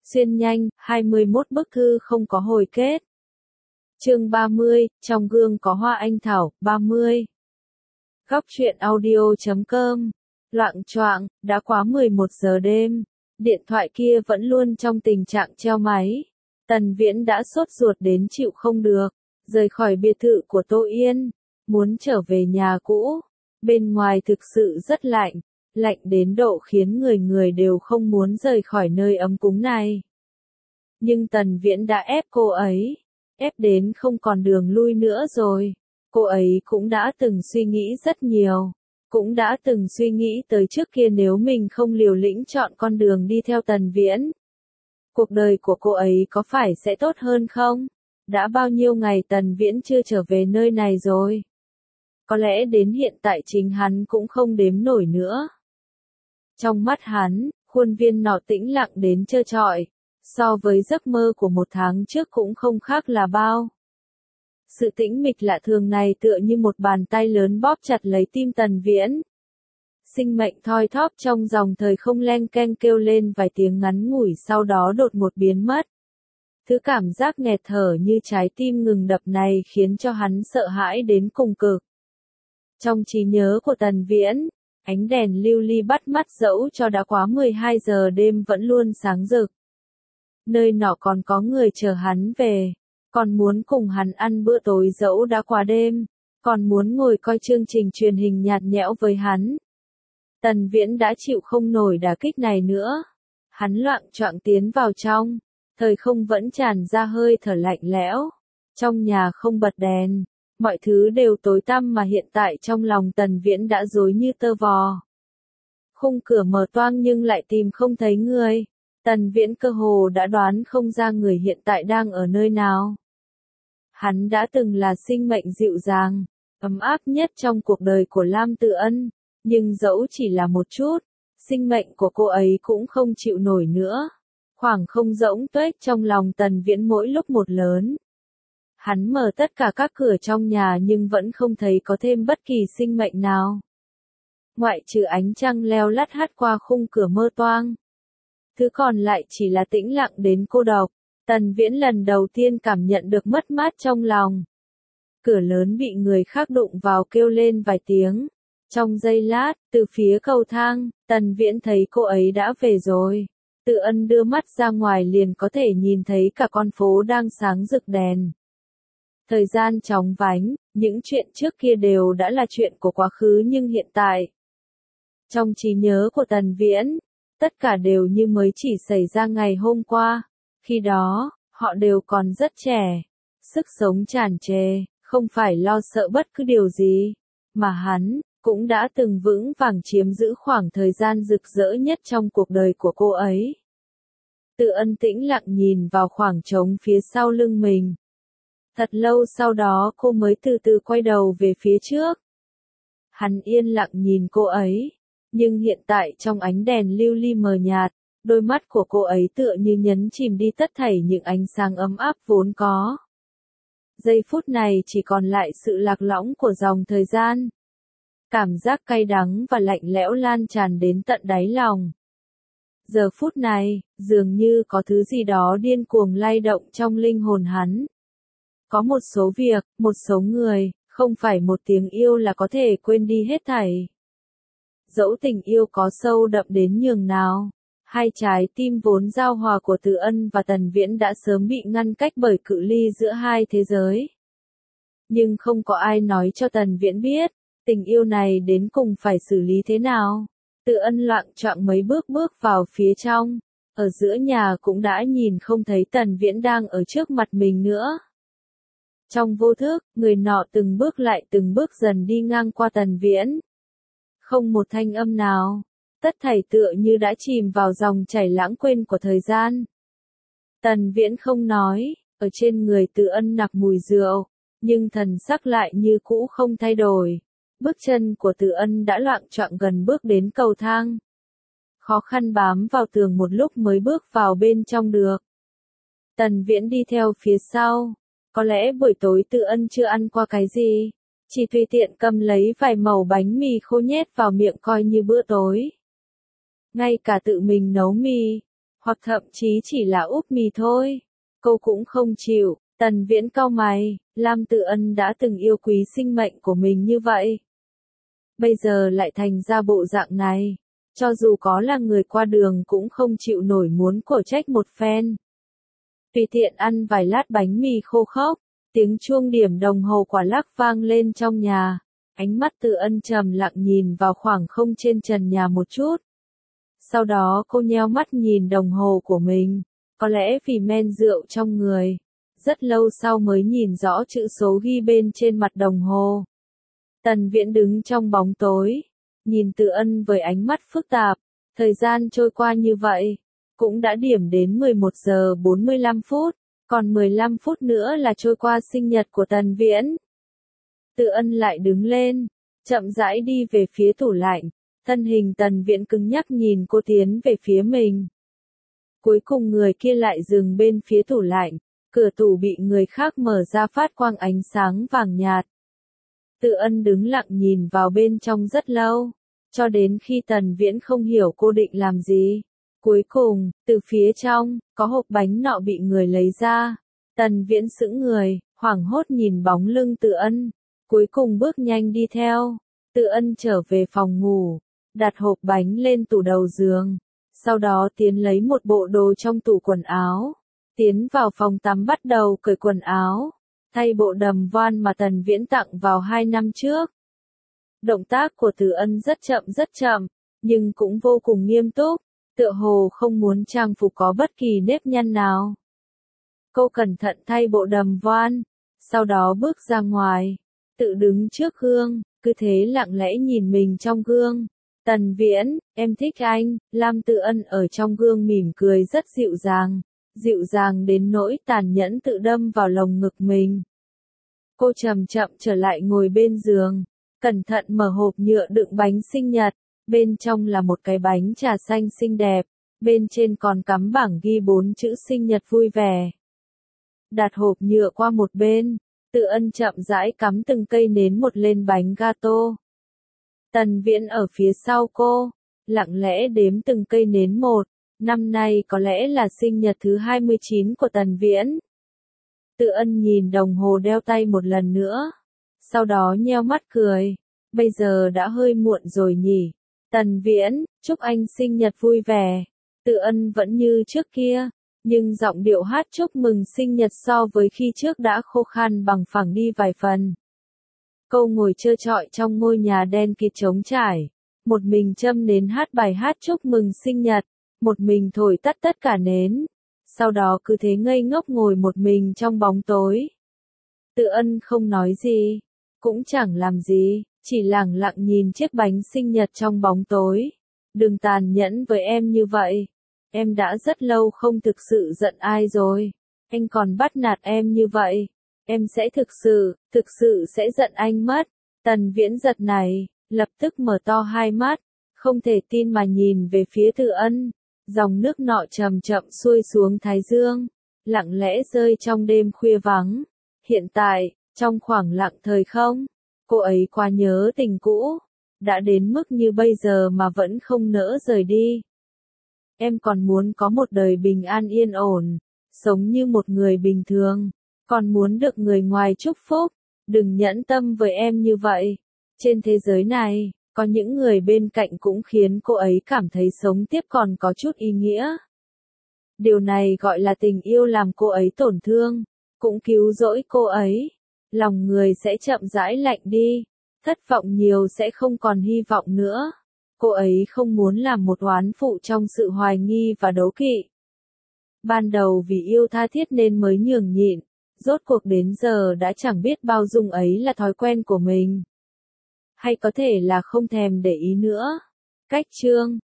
Xuyên nhanh, 21 bức thư không có hồi kết. Chương 30, trong gương có hoa anh thảo, 30. Góc truyện audio.com. Loạng choạng, đã quá 11 giờ đêm. Điện thoại kia vẫn luôn trong tình trạng treo máy. Tần Viễn đã sốt ruột đến chịu không được, rời khỏi biệt thự của Tô Yên, muốn trở về nhà cũ. Bên ngoài thực sự rất lạnh, lạnh đến độ khiến người người đều không muốn rời khỏi nơi ấm cúng này. Nhưng Tần Viễn đã ép cô ấy, ép đến không còn đường lui nữa rồi. Cô ấy cũng đã từng suy nghĩ rất nhiều, cũng đã từng suy nghĩ tới trước kia nếu mình không liều lĩnh chọn con đường đi theo Tần Viễn, cuộc đời của cô ấy có phải sẽ tốt hơn không? Đã bao nhiêu ngày Tần Viễn chưa trở về nơi này rồi. Có lẽ đến hiện tại chính hắn cũng không đếm nổi nữa. Trong mắt hắn, khuôn viên nọ tĩnh lặng đến trơ trọi, so với giấc mơ của một tháng trước cũng không khác là bao. Sự tĩnh mịch lạ thường này tựa như một bàn tay lớn bóp chặt lấy tim Tần Viễn. Sinh mệnh thoi thóp trong dòng thời không len keng kêu lên vài tiếng ngắn ngủi sau đó đột ngột biến mất. Thứ cảm giác nghẹt thở như trái tim ngừng đập này khiến cho hắn sợ hãi đến cùng cực. Trong trí nhớ của Tần Viễn, ánh đèn lưu ly bắt mắt dẫu cho đã quá 12 giờ đêm vẫn luôn sáng rực. Nơi nọ còn có người chờ hắn về, còn muốn cùng hắn ăn bữa tối dẫu đã quá đêm, còn muốn ngồi coi chương trình truyền hình nhạt nhẽo với hắn. Tần Viễn đã chịu không nổi đả kích này nữa. Hắn loạng choạng tiến vào trong, thời không vẫn tràn ra hơi thở lạnh lẽo. Trong nhà không bật đèn, mọi thứ đều tối tăm mà hiện tại trong lòng Tần Viễn đã rối như tơ vò. Khung cửa mở toang nhưng lại tìm không thấy người. Tần Viễn cơ hồ đã đoán không ra người hiện tại đang ở nơi nào. Hắn đã từng là sinh mệnh dịu dàng, ấm áp nhất trong cuộc đời của Lam Tự Ân, nhưng dẫu chỉ là một chút, sinh mệnh của cô ấy cũng không chịu nổi nữa. Khoảng không rỗng tuếch trong lòng Tần Viễn mỗi lúc một lớn. Hắn mở tất cả các cửa trong nhà nhưng vẫn không thấy có thêm bất kỳ sinh mệnh nào. Ngoại trừ ánh trăng leo lắt hắt qua khung cửa mơ toang. Thứ còn lại chỉ là tĩnh lặng đến cô độc. Tần Viễn lần đầu tiên cảm nhận được mất mát trong lòng. Cửa lớn bị người khác đụng vào kêu lên vài tiếng. Trong giây lát, từ phía cầu thang, Tần Viễn thấy cô ấy đã về rồi. Tự Ân đưa mắt ra ngoài liền có thể nhìn thấy cả con phố đang sáng rực đèn. Thời gian chóng vánh, những chuyện trước kia đều đã là chuyện của quá khứ nhưng hiện tại. Trong trí nhớ của Tần Viễn, tất cả đều như mới chỉ xảy ra ngày hôm qua. Khi đó, họ đều còn rất trẻ, sức sống tràn trề, không phải lo sợ bất cứ điều gì, mà hắn cũng đã từng vững vàng chiếm giữ khoảng thời gian rực rỡ nhất trong cuộc đời của cô ấy. Tự Ân tĩnh lặng nhìn vào khoảng trống phía sau lưng mình. Thật lâu sau đó cô mới từ từ quay đầu về phía trước. Hắn yên lặng nhìn cô ấy, nhưng hiện tại trong ánh đèn lưu ly mờ nhạt, đôi mắt của cô ấy tựa như nhấn chìm đi tất thảy những ánh sáng ấm áp vốn có. Giây phút này chỉ còn lại sự lạc lõng của dòng thời gian. Cảm giác cay đắng và lạnh lẽo lan tràn đến tận đáy lòng. Giờ phút này, dường như có thứ gì đó điên cuồng lay động trong linh hồn hắn. Có một số việc, một số người, không phải một tiếng yêu là có thể quên đi hết thảy. Dẫu tình yêu có sâu đậm đến nhường nào, hai trái tim vốn giao hòa của Từ Ân và Tần Viễn đã sớm bị ngăn cách bởi cự ly giữa hai thế giới. Nhưng không có ai nói cho Tần Viễn biết, tình yêu này đến cùng phải xử lý thế nào. Từ Ân loạng choạng mấy bước bước vào phía trong, ở giữa nhà cũng đã nhìn không thấy Tần Viễn đang ở trước mặt mình nữa. Trong vô thức, người nọ từng bước lại từng bước dần đi ngang qua Tần Viễn. Không một thanh âm nào, tất thảy tựa như đã chìm vào dòng chảy lãng quên của thời gian. Tần Viễn không nói, ở trên người Từ Ân nặc mùi rượu, nhưng thần sắc lại như cũ không thay đổi. Bước chân của Từ Ân đã loạng choạng gần bước đến cầu thang. Khó khăn bám vào tường một lúc mới bước vào bên trong được. Tần Viễn đi theo phía sau. Có lẽ buổi tối Từ Ân chưa ăn qua cái gì, chỉ tùy tiện cầm lấy vài mẩu bánh mì khô nhét vào miệng coi như bữa tối. Ngay cả tự mình nấu mì, hoặc thậm chí chỉ là úp mì thôi. Cô cũng không chịu. Tần Viễn cau mày, Lam Tự Ân đã từng yêu quý sinh mệnh của mình như vậy. Bây giờ lại thành ra bộ dạng này. Cho dù có là người qua đường cũng không chịu nổi muốn cổ trách một phen. Tùy tiện ăn vài lát bánh mì khô khốc, tiếng chuông điểm đồng hồ quả lắc vang lên trong nhà. Ánh mắt Tự Ân trầm lặng nhìn vào khoảng không trên trần nhà một chút. Sau đó cô nheo mắt nhìn đồng hồ của mình, có lẽ vì men rượu trong người. Rất lâu sau mới nhìn rõ chữ số ghi bên trên mặt đồng hồ. Tần Viễn đứng trong bóng tối, nhìn Tự Ân với ánh mắt phức tạp. Thời gian trôi qua như vậy, cũng đã điểm đến 11 giờ 45 phút, còn 15 phút nữa là trôi qua sinh nhật của Tần Viễn. Tự Ân lại đứng lên, chậm rãi đi về phía tủ lạnh, thân hình Tần Viễn cứng nhắc nhìn cô tiến về phía mình. Cuối cùng người kia lại dừng bên phía tủ lạnh, cửa tủ bị người khác mở ra phát quang ánh sáng vàng nhạt. Tự Ân đứng lặng nhìn vào bên trong rất lâu, cho đến khi Tần Viễn không hiểu cô định làm gì. Cuối cùng, từ phía trong, có hộp bánh nọ bị người lấy ra. Tần Viễn sững người, hoảng hốt nhìn bóng lưng Tự Ân. Cuối cùng bước nhanh đi theo. Tự Ân trở về phòng ngủ, đặt hộp bánh lên tủ đầu giường. Sau đó tiến lấy một bộ đồ trong tủ quần áo. Tiến vào phòng tắm bắt đầu cởi quần áo. Thay bộ đầm voan mà Tần Viễn tặng vào 2 năm trước. Động tác của Tự Ân rất chậm, nhưng cũng vô cùng nghiêm túc, tựa hồ không muốn trang phục có bất kỳ nếp nhăn nào. Cô cẩn thận thay bộ đầm voan, sau đó bước ra ngoài, tự đứng trước gương, cứ thế lặng lẽ nhìn mình trong gương. Tần Viễn, em thích anh. Lam Tự Ân ở trong gương mỉm cười rất dịu dàng đến nỗi tàn nhẫn tự đâm vào lồng ngực mình. Cô chậm chậm trở lại ngồi bên giường, cẩn thận mở hộp nhựa đựng bánh sinh nhật, bên trong là một cái bánh trà xanh xinh đẹp, bên trên còn cắm bảng ghi 4 chữ sinh nhật vui vẻ. Đặt hộp nhựa qua một bên, Tự Ân chậm rãi cắm từng cây nến một lên bánh gato. Tần Viễn ở phía sau cô, lặng lẽ đếm từng cây nến một. Năm nay có lẽ là sinh nhật thứ 29 của Tần Viễn. Tự Ân nhìn đồng hồ đeo tay một lần nữa. Sau đó nheo mắt cười. Bây giờ đã hơi muộn rồi nhỉ. Tần Viễn, chúc anh sinh nhật vui vẻ. Tự Ân vẫn như trước kia, nhưng giọng điệu hát chúc mừng sinh nhật so với khi trước đã khô khan bằng phẳng đi vài phần. Cô ngồi trơ trọi trong ngôi nhà đen kịt trống trải, một mình châm nến hát bài hát chúc mừng sinh nhật, một mình thổi tắt tất cả nến, sau đó cứ thế ngây ngốc ngồi một mình trong bóng tối. Tự Ân không nói gì, cũng chẳng làm gì, chỉ lặng lặng nhìn chiếc bánh sinh nhật trong bóng tối. Đừng tàn nhẫn với em như vậy, em đã rất lâu không thực sự giận ai rồi, anh còn bắt nạt em như vậy. Em sẽ thực sự sẽ giận anh mất. Tần Viễn giật này, lập tức mở to hai mắt, không thể tin mà nhìn về phía Tự Ân. Dòng nước nọ chậm chậm xuôi xuống thái dương, lặng lẽ rơi trong đêm khuya vắng. Hiện tại, trong khoảng lặng thời không, cô ấy quá nhớ tình cũ, đã đến mức như bây giờ mà vẫn không nỡ rời đi. Em còn muốn có một đời bình an yên ổn, sống như một người bình thường. Còn muốn được người ngoài chúc phúc, đừng nhẫn tâm với em như vậy. Trên thế giới này, có những người bên cạnh cũng khiến cô ấy cảm thấy sống tiếp còn có chút ý nghĩa. Điều này gọi là tình yêu làm cô ấy tổn thương, cũng cứu rỗi cô ấy. Lòng người sẽ chậm rãi lạnh đi, thất vọng nhiều sẽ không còn hy vọng nữa. Cô ấy không muốn làm một oán phụ trong sự hoài nghi và đố kỵ. Ban đầu vì yêu tha thiết nên mới nhường nhịn. Rốt cuộc đến giờ đã chẳng biết bao dung ấy là thói quen của mình. Hay có thể là không thèm để ý nữa. Cách chương